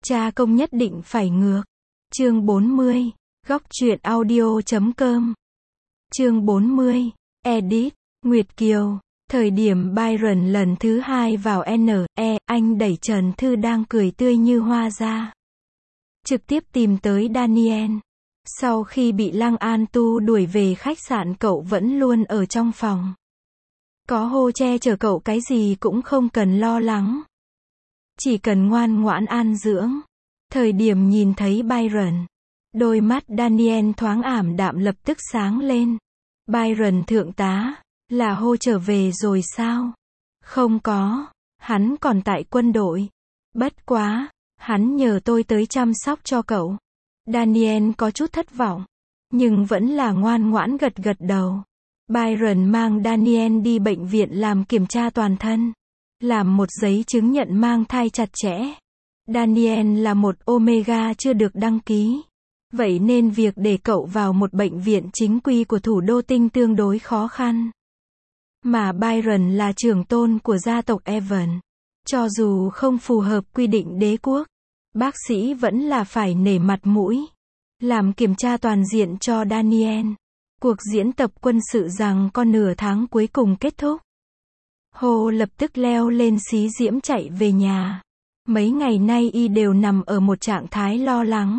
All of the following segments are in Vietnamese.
Cha công nhất định phải ngược. Chương 40. Góc truyện audio.com. Chương 40. Edit. Nguyệt Kiều. Thời điểm Byron lần thứ 2 vào N.E., anh đẩy Trần Thư đang cười tươi như hoa ra. Trực tiếp tìm tới Daniel. Sau khi bị Lăng An Tu đuổi về khách sạn, cậu vẫn luôn ở trong phòng. Có Hồ che chở cậu, cái gì cũng không cần lo lắng. Chỉ cần ngoan ngoãn an dưỡng. Thời điểm nhìn thấy Byron, đôi mắt Daniel thoáng ảm đạm lập tức sáng lên. Byron thượng tá, là Hồ trở về rồi sao? Không có, hắn còn tại quân đội. Bất quá, hắn nhờ tôi tới chăm sóc cho cậu. Daniel có chút thất vọng, nhưng vẫn là ngoan ngoãn gật gật đầu. Byron mang Daniel đi bệnh viện làm kiểm tra toàn thân, làm một giấy chứng nhận mang thai chặt chẽ. Daniel là một Omega chưa được đăng ký. Vậy nên việc để cậu vào một bệnh viện chính quy của thủ đô Tinh tương đối khó khăn. Mà Byron là trưởng tôn của gia tộc Evan. Cho dù không phù hợp quy định đế quốc, bác sĩ vẫn là phải nể mặt mũi. Làm kiểm tra toàn diện cho Daniel. Cuộc diễn tập quân sự rằng có nửa tháng cuối cùng kết thúc. Hồ lập tức leo lên xí diễm chạy về nhà. Mấy ngày nay y đều nằm ở một trạng thái lo lắng.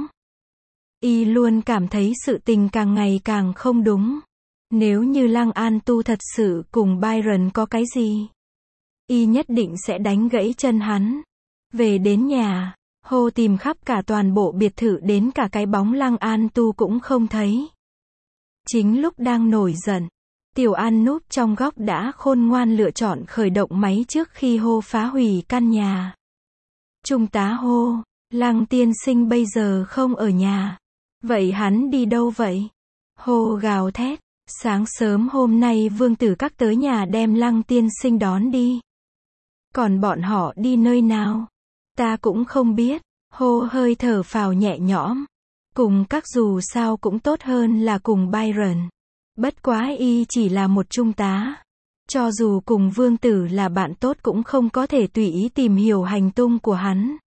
Y luôn cảm thấy sự tình càng ngày càng không đúng. Nếu như Lăng An Tu thật sự cùng Byron có cái gì, y nhất định sẽ đánh gãy chân hắn. Về đến nhà, Hồ tìm khắp cả toàn bộ biệt thự, đến cả cái bóng Lăng An Tu cũng không thấy. Chính lúc đang nổi giận, Tiểu An núp trong góc đã khôn ngoan lựa chọn khởi động máy trước khi Hồ phá hủy căn nhà. Trung tá Hồ, Lăng tiên sinh bây giờ không ở nhà. Vậy hắn đi đâu vậy? Hồ gào thét. Sáng sớm hôm nay vương tử các tới nhà đem Lăng tiên sinh đón đi. Còn bọn họ đi nơi nào? Ta cũng không biết. Hồ hơi thở phào nhẹ nhõm. Cùng các dù sao cũng tốt hơn là cùng Byron. Bất quá y chỉ là một trung tá. Cho dù cùng vương tử là bạn tốt cũng không có thể tùy ý tìm hiểu hành tung của hắn.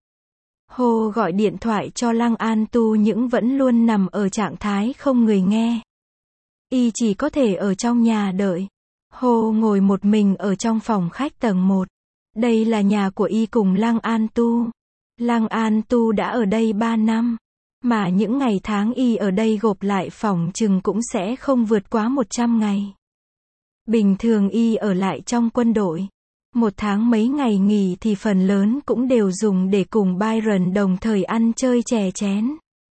Hồ gọi điện thoại cho Lăng An Tu nhưng vẫn luôn nằm ở trạng thái không người nghe. Y chỉ có thể ở trong nhà đợi. Hồ ngồi một mình ở trong phòng khách tầng 1. Đây là nhà của y cùng Lăng An Tu. Lăng An Tu đã ở đây 3 năm. Mà những ngày tháng y ở đây gộp lại phỏng chừng cũng sẽ không vượt quá 100 ngày. Bình thường y ở lại trong quân đội. Một tháng mấy ngày nghỉ thì phần lớn cũng đều dùng để cùng Byron đồng thời ăn chơi chè chén.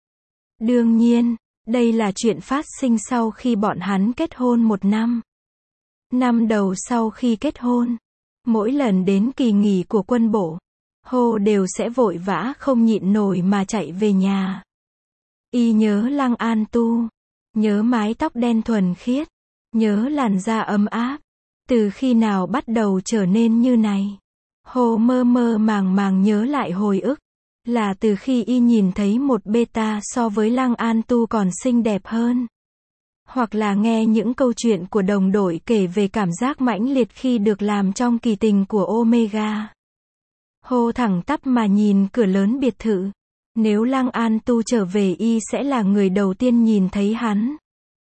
Đương nhiên, đây là chuyện phát sinh sau khi bọn hắn kết hôn 1 năm. Năm đầu sau khi kết hôn, mỗi lần đến kỳ nghỉ của quân bộ, Hồ đều sẽ vội vã không nhịn nổi mà chạy về nhà. Y nhớ Lăng An Tu, nhớ mái tóc đen thuần khiết, nhớ làn da ấm áp. Từ khi nào bắt đầu trở nên như này? Hồ mơ mơ màng màng nhớ lại hồi ức. Là từ khi y nhìn thấy một beta so với Lăng An Tu còn xinh đẹp hơn. Hoặc là nghe những câu chuyện của đồng đội kể về cảm giác mãnh liệt khi được làm trong kỳ tình của Omega. Hồ thẳng tắp mà nhìn cửa lớn biệt thự. Nếu Lăng An Tu trở về y sẽ là người đầu tiên nhìn thấy hắn.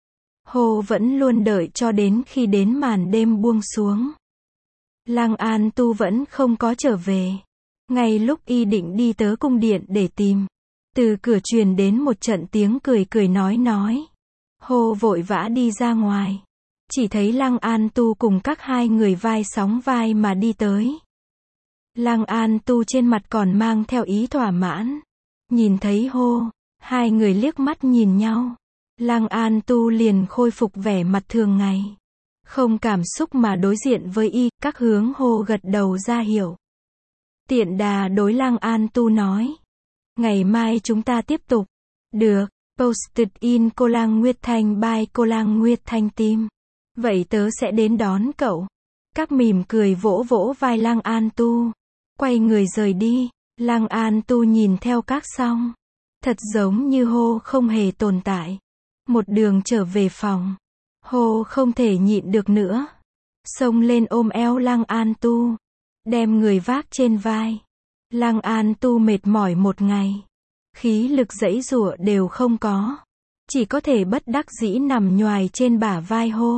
Hồ vẫn luôn đợi cho đến khi đến màn đêm buông xuống. Lăng An Tu vẫn không có trở về. Ngay lúc y định đi tới cung điện để tìm, từ cửa truyền đến một trận tiếng cười cười nói. Hồ vội vã đi ra ngoài. Chỉ thấy Lăng An Tu cùng các hai người vai sóng vai mà đi tới. Lăng An Tu trên mặt còn mang theo ý thỏa mãn. Nhìn thấy Hồ, hai người liếc mắt nhìn nhau. Lăng An Tu liền khôi phục vẻ mặt thường ngày. Không cảm xúc mà đối diện với y, các hướng Hồ gật đầu ra hiểu. Tiện đà đối Lăng An Tu nói. Ngày mai chúng ta tiếp tục. Được, posted in Cô Lang Nguyệt Thanh by Cô Lang Nguyệt Thanh team. Vậy tớ sẽ đến đón cậu. Các mỉm cười vỗ vỗ vai Lăng An Tu. Quay người rời đi. Lăng An Tu nhìn theo các xong. Thật giống như Hồ không hề tồn tại. Một đường trở về phòng. Hồ không thể nhịn được nữa. Xông lên ôm eo Lăng An Tu. Đem người vác trên vai. Lăng An Tu mệt mỏi một ngày. Khí lực giãy giụa đều không có. Chỉ có thể bất đắc dĩ nằm nhoài trên bả vai Hô.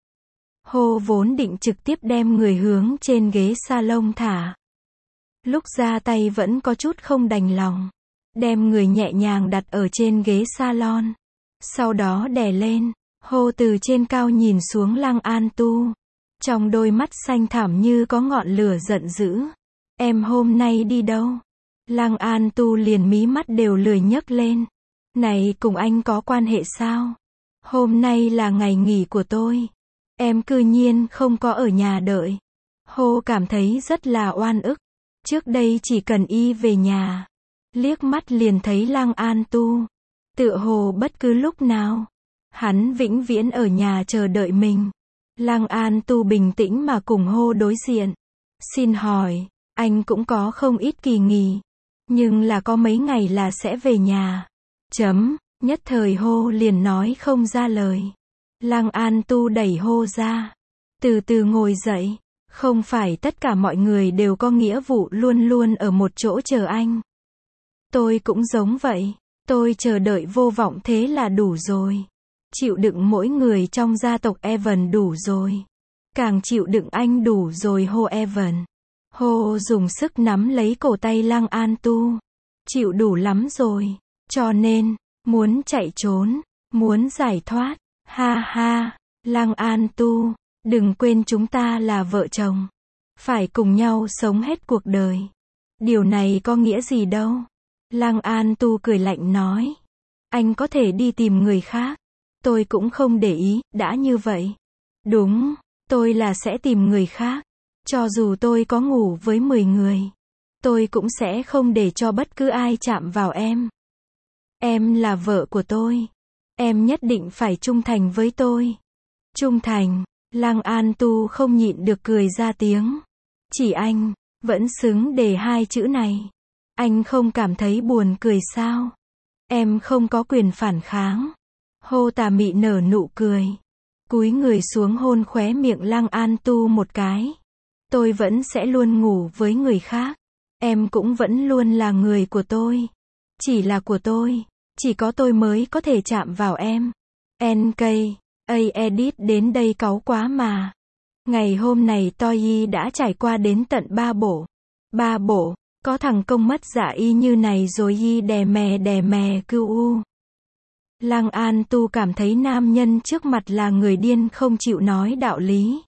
Hô vốn định trực tiếp đem người hướng trên ghế salon thả. Lúc ra tay vẫn có chút không đành lòng. Đem người nhẹ nhàng đặt ở trên ghế salon. Sau đó đè lên. Hô từ trên cao nhìn xuống Lăng An Tu. Trong đôi mắt xanh thẳm như có ngọn lửa giận dữ. Em hôm nay đi đâu? Lăng An Tu liền mí mắt đều lười nhấc lên. Này cùng anh có quan hệ sao? Hôm nay là ngày nghỉ của tôi. Em cư nhiên không có ở nhà đợi. Hô cảm thấy rất là oan ức. Trước đây chỉ cần y về nhà. Liếc mắt liền thấy Lăng An Tu. Tựa hồ bất cứ lúc nào. Hắn vĩnh viễn ở nhà chờ đợi mình. Lăng An Tu bình tĩnh mà cùng Hô đối diện. Xin hỏi, anh cũng có không ít kỳ nghỉ. Nhưng là có mấy ngày là sẽ về nhà. Nhất thời Hô liền nói không ra lời. Lăng An Tu đẩy Hô ra. Từ từ ngồi dậy. Không phải tất cả mọi người đều có nghĩa vụ luôn luôn ở một chỗ chờ anh. Tôi cũng giống vậy. Tôi chờ đợi vô vọng thế là đủ rồi. Chịu đựng mỗi người trong gia tộc Evan đủ rồi. Càng chịu đựng anh đủ rồi Hô Evan. Hô dùng sức nắm lấy cổ tay Lăng An Tu. Chịu đủ lắm rồi. Cho nên, muốn chạy trốn, muốn giải thoát. Ha ha, Lăng An Tu, đừng quên chúng ta là vợ chồng. Phải cùng nhau sống hết cuộc đời. Điều này có nghĩa gì đâu. Lăng An Tu cười lạnh nói. Anh có thể đi tìm người khác. Tôi cũng không để ý, đã như vậy. Đúng, tôi là sẽ tìm người khác. Cho dù tôi có ngủ với 10 người. Tôi cũng sẽ không để cho bất cứ ai chạm vào em. Em là vợ của tôi. Em nhất định phải trung thành với tôi. Trung thành, Lăng An Tu không nhịn được cười ra tiếng. Chỉ anh, vẫn xứng để hai chữ này. Anh không cảm thấy buồn cười sao? Em không có quyền phản kháng. Hô tà mị nở nụ cười. Cúi người xuống hôn khóe miệng Lăng An Tu một cái. Tôi vẫn sẽ luôn ngủ với người khác. Em cũng vẫn luôn là người của tôi. Chỉ là của tôi. Chỉ có tôi mới có thể chạm vào em. NK, edit đến đây cáu quá mà. Ngày hôm này Toyi đã trải qua đến tận 3 bộ. 3 bộ, có thằng công mất dạ y như này rồi y đè mè cưu u. Lăng An Tu cảm thấy nam nhân trước mặt là người điên không chịu nói đạo lý.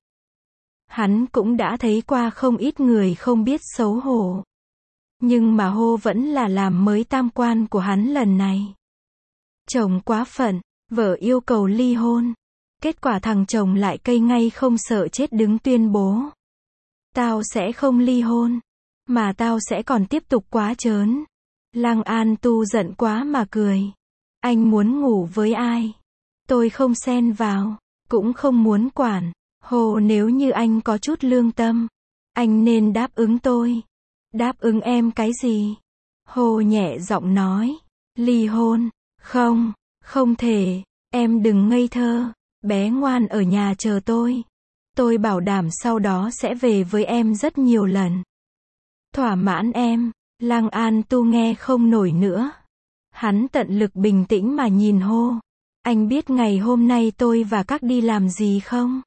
Hắn cũng đã thấy qua không ít người không biết xấu hổ. Nhưng mà Hô vẫn là làm mới tam quan của hắn lần này. Chồng quá phận, vợ yêu cầu ly hôn. Kết quả thằng chồng lại cây ngay không sợ chết đứng tuyên bố. Tao sẽ không ly hôn. Mà tao sẽ còn tiếp tục quá trớn. Lăng An Tu giận quá mà cười. Anh muốn ngủ với ai? Tôi không xen vào. Cũng không muốn quản. Hồ nếu như anh có chút lương tâm. Anh nên đáp ứng tôi. Đáp ứng em cái gì? Hồ nhẹ giọng nói. Ly hôn. Không, không thể. Em đừng ngây thơ. Bé ngoan ở nhà chờ tôi. Tôi bảo đảm sau đó sẽ về với em rất nhiều lần. Thỏa mãn em. Lăng An Tu nghe không nổi nữa. Hắn tận lực bình tĩnh mà nhìn Hô. Anh biết ngày hôm nay tôi và các đi làm gì không?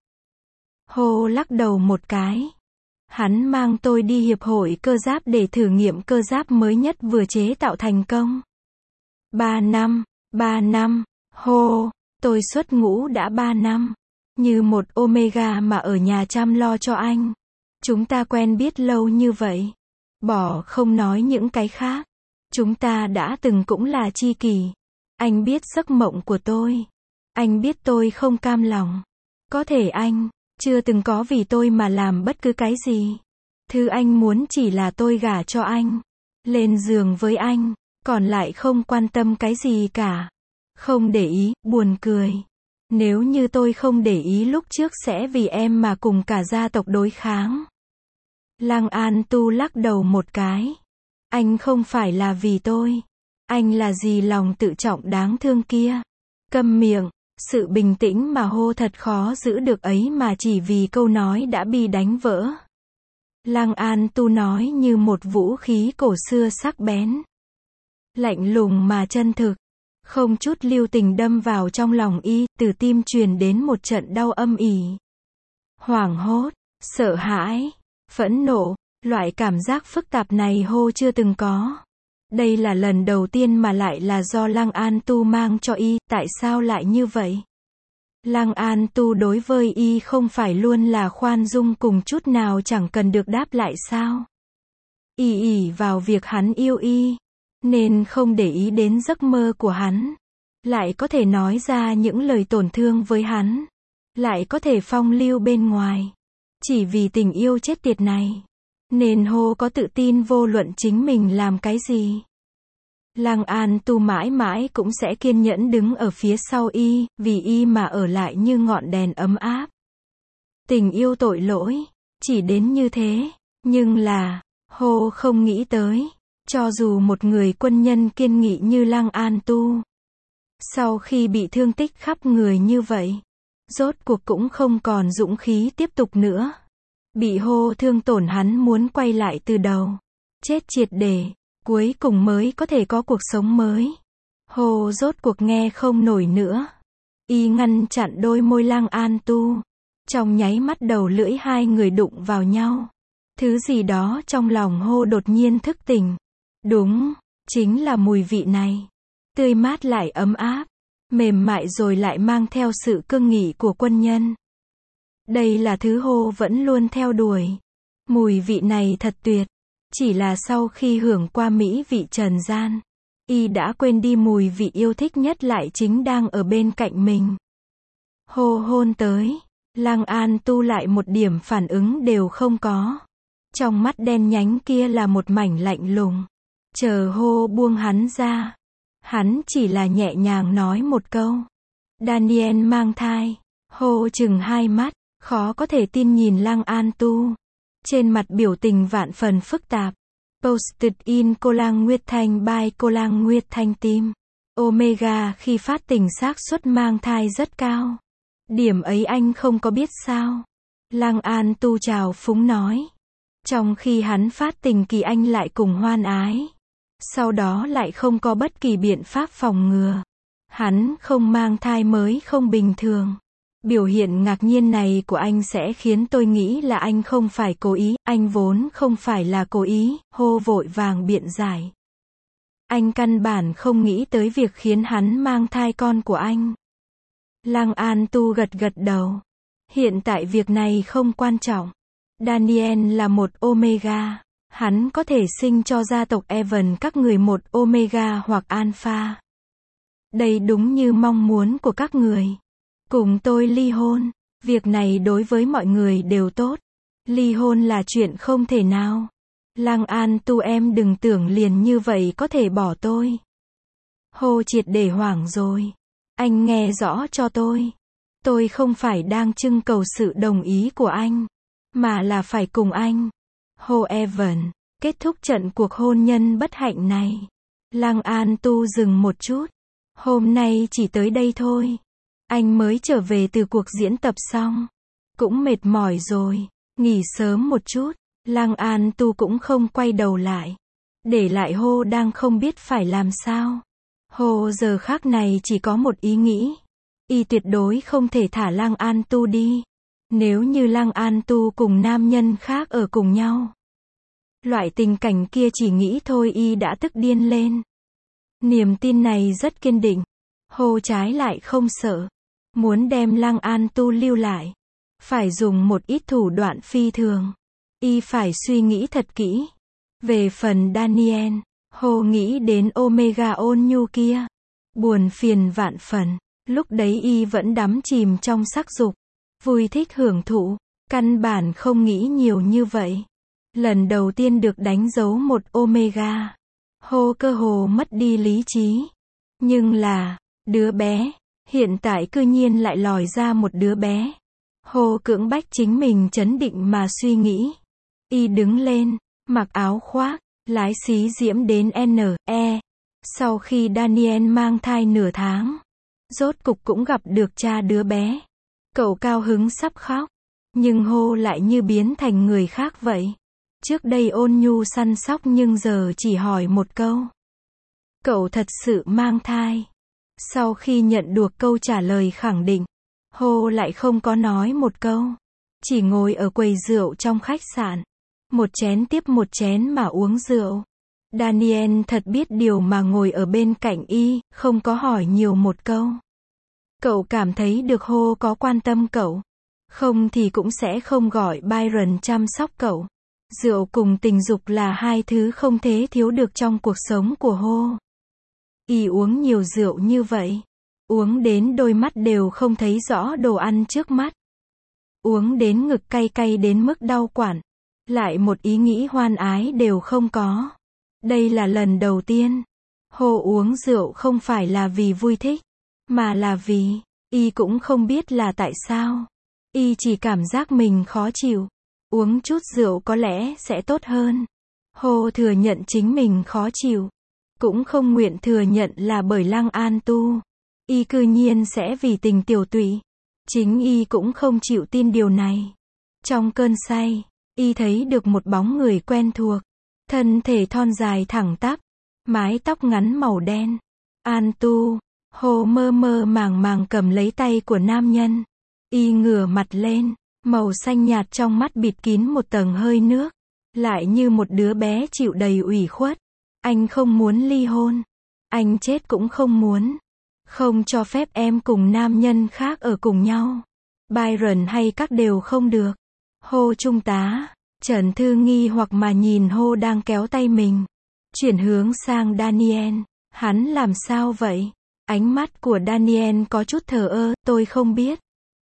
Hô lắc đầu một cái. Hắn mang tôi đi hiệp hội cơ giáp để thử nghiệm cơ giáp mới nhất vừa chế tạo thành công. 3 năm. Hô, tôi xuất ngũ đã 3 năm. Như một Omega mà ở nhà chăm lo cho anh. Chúng ta quen biết lâu như vậy. Bỏ không nói những cái khác. Chúng ta đã từng cũng là tri kỷ. Anh biết giấc mộng của tôi. Anh biết tôi không cam lòng. Có thể anh chưa từng có vì tôi mà làm bất cứ cái gì. Thứ anh muốn chỉ là tôi gả cho anh. Lên giường với anh. Còn lại không quan tâm cái gì cả. Không để ý, buồn cười. Nếu như tôi không để ý lúc trước sẽ vì em mà cùng cả gia tộc đối kháng. Lăng An Tu lắc đầu một cái. Anh không phải là vì tôi. Anh là gì lòng tự trọng đáng thương kia. Câm miệng. Sự bình tĩnh mà Hô thật khó giữ được ấy mà chỉ vì câu nói đã bị đánh vỡ. Lăng An Tu nói như một vũ khí cổ xưa sắc bén. Lạnh lùng mà chân thực. Không chút lưu tình đâm vào trong lòng y, từ tim truyền đến một trận đau âm ỉ. Hoảng hốt, sợ hãi, phẫn nộ, loại cảm giác phức tạp này Hô chưa từng có. Đây là lần đầu tiên mà lại là do Lăng An Tu mang cho y, tại sao lại như vậy? Lăng An Tu đối với y không phải luôn là khoan dung cùng chút nào chẳng cần được đáp lại sao? Y ỷ vào việc hắn yêu y, nên không để ý đến giấc mơ của hắn. Lại có thể nói ra những lời tổn thương với hắn. Lại có thể phong lưu bên ngoài. Chỉ vì tình yêu chết tiệt này. Nên Hô có tự tin vô luận chính mình làm cái gì. Lăng An Tu mãi mãi cũng sẽ kiên nhẫn đứng ở phía sau y, vì y mà ở lại như ngọn đèn ấm áp. Tình yêu tội lỗi, chỉ đến như thế, nhưng là, Hô không nghĩ tới, cho dù một người quân nhân kiên nghị như Lăng An Tu, sau khi bị thương tích khắp người như vậy, rốt cuộc cũng không còn dũng khí tiếp tục nữa. Bị Hô thương tổn hắn muốn quay lại từ đầu, chết triệt để. Cuối cùng mới có thể có cuộc sống mới. Hô rốt cuộc nghe không nổi nữa. Y ngăn chặn đôi môi Lăng An Tu. Trong nháy mắt đầu lưỡi hai người đụng vào nhau. Thứ gì đó trong lòng Hô đột nhiên thức tỉnh. Đúng, chính là mùi vị này. Tươi mát lại ấm áp. Mềm mại rồi lại mang theo sự cương nghị của quân nhân. Đây là thứ Hô vẫn luôn theo đuổi. Mùi vị này thật tuyệt. Chỉ là sau khi hưởng qua mỹ vị trần gian, y đã quên đi mùi vị yêu thích nhất lại chính đang ở bên cạnh mình. Hô hôn tới, Lăng An Tu lại một điểm phản ứng đều không có. Trong mắt đen nhánh kia là một mảnh lạnh lùng. Chờ Hô buông hắn ra. Hắn chỉ là nhẹ nhàng nói một câu. Daniel mang thai. Hô chừng hai mắt, khó có thể tin nhìn Lăng An Tu. Trên mặt biểu tình vạn phần phức tạp. Posted in Cô Lang Nguyệt Thanh by Cô Lang Nguyệt Thanh Team. Omega khi phát tình xác suất mang thai rất cao. Điểm ấy anh không có biết sao? Lăng An Tu trào phúng nói. Trong khi hắn phát tình kỳ anh lại cùng hoan ái. Sau đó lại không có bất kỳ biện pháp phòng ngừa. Hắn không mang thai mới không bình thường. Biểu hiện ngạc nhiên này của anh sẽ khiến tôi nghĩ là anh không phải cố ý, anh vốn không phải là cố ý, Hô vội vàng biện giải. Anh căn bản không nghĩ tới việc khiến hắn mang thai con của anh. Lăng An Tu gật gật đầu. Hiện tại việc này không quan trọng. Daniel là một Omega. Hắn có thể sinh cho gia tộc Evan các người một Omega hoặc Alpha. Đây đúng như mong muốn của các người. Cùng tôi ly hôn. Việc này đối với mọi người đều tốt. Ly hôn là chuyện không thể nào. Lăng An Tu em đừng tưởng liền như vậy có thể bỏ tôi. Hô triệt để hoảng rồi. Anh nghe rõ cho tôi. Tôi không phải đang trưng cầu sự đồng ý của anh. Mà là phải cùng anh. Hô Evan. Kết thúc trận cuộc hôn nhân bất hạnh này. Lăng An Tu dừng một chút. Hôm nay chỉ tới đây thôi. Anh mới trở về từ cuộc diễn tập xong. Cũng mệt mỏi rồi. Nghỉ sớm một chút. Lăng An Tu cũng không quay đầu lại. Để lại Hô đang không biết phải làm sao. Hô giờ khác này chỉ có một ý nghĩ. Y tuyệt đối không thể thả Lăng An Tu đi. Nếu như Lăng An Tu cùng nam nhân khác ở cùng nhau. Loại tình cảnh kia chỉ nghĩ thôi y đã tức điên lên. Niềm tin này rất kiên định. Hô trái lại không sợ. Muốn đem Lăng An Tu lưu lại. Phải dùng một ít thủ đoạn phi thường. Y phải suy nghĩ thật kỹ. Về phần Daniel, Hô nghĩ đến Omega ôn nhu kia. Buồn phiền vạn phần. Lúc đấy y vẫn đắm chìm trong sắc dục. Vui thích hưởng thụ. Căn bản không nghĩ nhiều như vậy. Lần đầu tiên được đánh dấu một Omega. Hô cơ hồ mất đi lý trí. Nhưng là, đứa bé, hiện tại cư nhiên lại lòi ra một đứa bé. Hô cưỡng bách chính mình trấn định mà suy nghĩ. Y đứng lên, mặc áo khoác, lái xí diễm đến N.E. Sau khi Daniel mang thai nửa tháng, rốt cục cũng gặp được cha đứa bé. Cậu cao hứng sắp khóc, nhưng Hô lại như biến thành người khác vậy. Trước đây ôn nhu săn sóc nhưng giờ chỉ hỏi một câu. Cậu thật sự mang thai. Sau khi nhận được câu trả lời khẳng định, Ho lại không có nói một câu. Chỉ ngồi ở quầy rượu trong khách sạn. Một chén tiếp một chén mà uống rượu. Daniel thật biết điều mà ngồi ở bên cạnh y, không có hỏi nhiều một câu. Cậu cảm thấy được Ho có quan tâm cậu. Không thì cũng sẽ không gọi Byron chăm sóc cậu. Rượu cùng tình dục là hai thứ không thể thiếu được trong cuộc sống của Ho. Y uống nhiều rượu như vậy. Uống đến đôi mắt đều không thấy rõ đồ ăn trước mắt. Uống đến ngực cay cay đến mức đau quặn. Lại một ý nghĩ hoan ái đều không có. Đây là lần đầu tiên. Ho uống rượu không phải là vì vui thích. Mà là vì, y cũng không biết là tại sao. Y chỉ cảm giác mình khó chịu. Uống chút rượu có lẽ sẽ tốt hơn. Ho thừa nhận chính mình khó chịu. Cũng không nguyện thừa nhận là bởi Lăng An Tu. Y cư nhiên sẽ vì tình tiểu tụy. Chính y cũng không chịu tin điều này. Trong cơn say, y thấy được một bóng người quen thuộc. Thân thể thon dài thẳng tắp. Mái tóc ngắn màu đen. An Tu. Ho mơ mơ màng màng cầm lấy tay của nam nhân. Y ngửa mặt lên. Màu xanh nhạt trong mắt bịt kín một tầng hơi nước. Lại như một đứa bé chịu đầy ủy khuất. Anh không muốn ly hôn. Anh chết cũng không muốn. Không cho phép em cùng nam nhân khác ở cùng nhau. Byron hay các đều không được. Ho trung tá. Trần Thư nghi hoặc mà nhìn Ho đang kéo tay mình. Chuyển hướng sang Daniel. Hắn làm sao vậy? Ánh mắt của Daniel có chút thờ ơ, tôi không biết.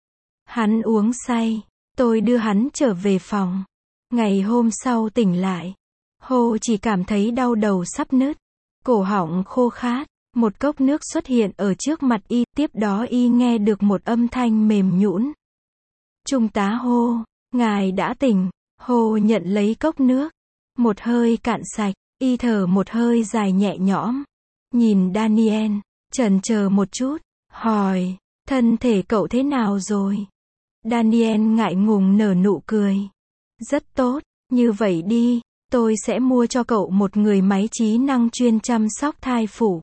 Hắn uống say. Tôi đưa hắn trở về phòng. Ngày hôm sau tỉnh lại. Ho chỉ cảm thấy đau đầu sắp nứt. Cổ họng khô khát. Một cốc nước xuất hiện ở trước mặt y. Tiếp đó y nghe được một âm thanh mềm nhũn. Trung tá Ho, ngài đã tỉnh. Ho nhận lấy cốc nước. Một hơi cạn sạch. Y thở một hơi dài nhẹ nhõm. Nhìn Daniel. Chần chờ một chút. Hỏi. Thân thể cậu thế nào rồi? Daniel ngại ngùng nở nụ cười. Rất tốt. Như vậy đi. Tôi sẽ mua cho cậu một người máy trí năng chuyên chăm sóc thai phụ.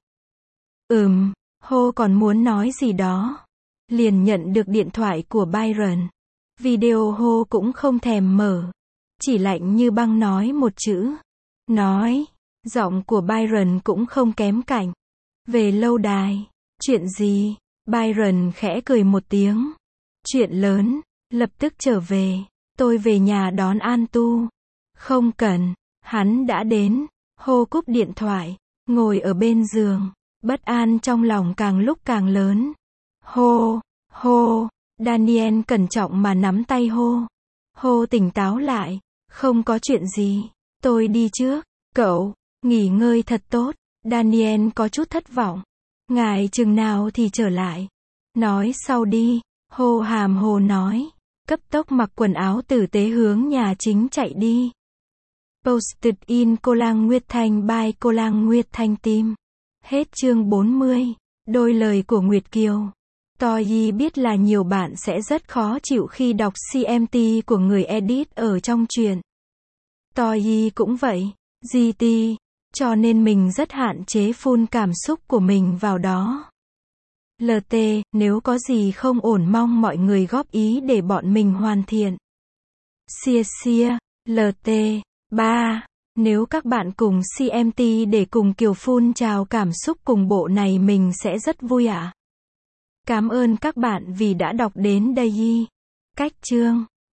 Ho còn muốn nói gì đó. Liền nhận được điện thoại của Byron. Video Ho cũng không thèm mở. Chỉ lạnh như băng nói một chữ. Nói. Giọng của Byron cũng không kém cạnh. Về lâu đài. Chuyện gì? Byron khẽ cười một tiếng. Chuyện lớn. Lập tức trở về. Tôi về nhà đón An Tu. Không cần. Hắn đã đến. Ho cúp điện thoại. Ngồi ở bên giường. Bất an trong lòng càng lúc càng lớn. Ho. Daniel cẩn trọng mà nắm tay Ho. Ho tỉnh táo lại. Không có chuyện gì. Tôi đi trước. Cậu, nghỉ ngơi thật tốt. Daniel có chút thất vọng. Ngài chừng nào thì trở lại. Nói sau đi. Ho hàm hồ nói. Cấp tốc mặc quần áo tử tế hướng nhà chính chạy đi. Posted in Cô Lang Nguyệt Thanh by Cô Lang Nguyệt Thanh Team. Hết chương 40. Đôi lời của Nguyệt Kiều. Toyi biết là nhiều bạn sẽ rất khó chịu khi đọc CMT của người edit ở trong truyện. Toyi cũng vậy. GT. Cho nên mình rất hạn chế phun cảm xúc của mình vào đó. LT, nếu có gì không ổn mong mọi người góp ý để bọn mình hoàn thiện. Xia, LT. 3. Nếu các bạn cùng CMT để cùng Kiều phun trào cảm xúc cùng bộ này mình sẽ rất vui ạ. Cảm ơn các bạn vì đã đọc đến đây. Cách chương